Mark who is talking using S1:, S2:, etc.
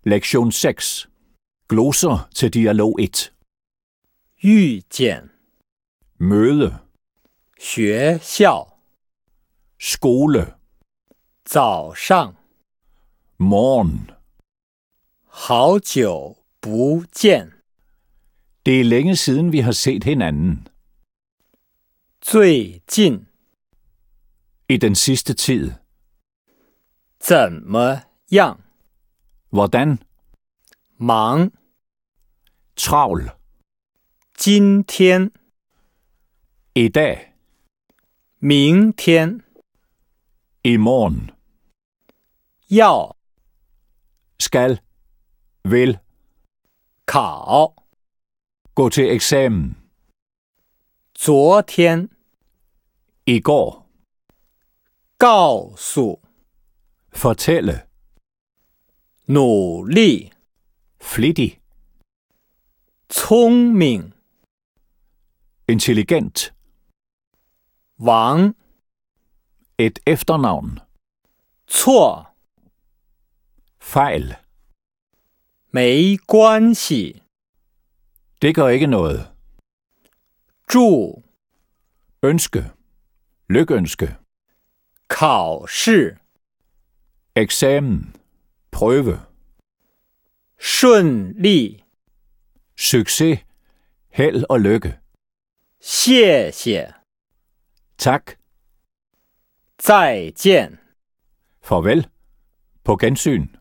S1: Lektion 6. Gloser til dialog 1.
S2: 遇见
S1: Møde.
S2: 学校
S1: Skole.
S2: 早上
S1: Morgen.
S2: 好久不见
S1: Det er længe siden, vi har set hinanden.
S2: 最近
S1: I den sidste tid.
S2: 怎么样
S1: Hvordan?
S2: 忙
S1: Travl.
S2: 今天
S1: I dag.
S2: 明天
S1: I morgen.
S2: 要
S1: Skal. Vil.
S2: 考
S1: Gå til eksamen.
S2: 昨天
S1: I går.
S2: 告诉
S1: Fortælle.
S2: 努力
S1: Flittig.
S2: 聪明
S1: Intelligent.
S2: 王
S1: Et efternavn.
S2: 错
S1: Fejl.
S2: 没关系
S1: Det gør ikke noget.
S2: 祝
S1: Ønske. Lykønske.
S2: 考试
S1: Eksamen. Prøve.
S2: 顺利
S1: Succes. Held og lykke.
S2: 谢谢
S1: Tak.
S2: 再见
S1: Farvel. På gensyn.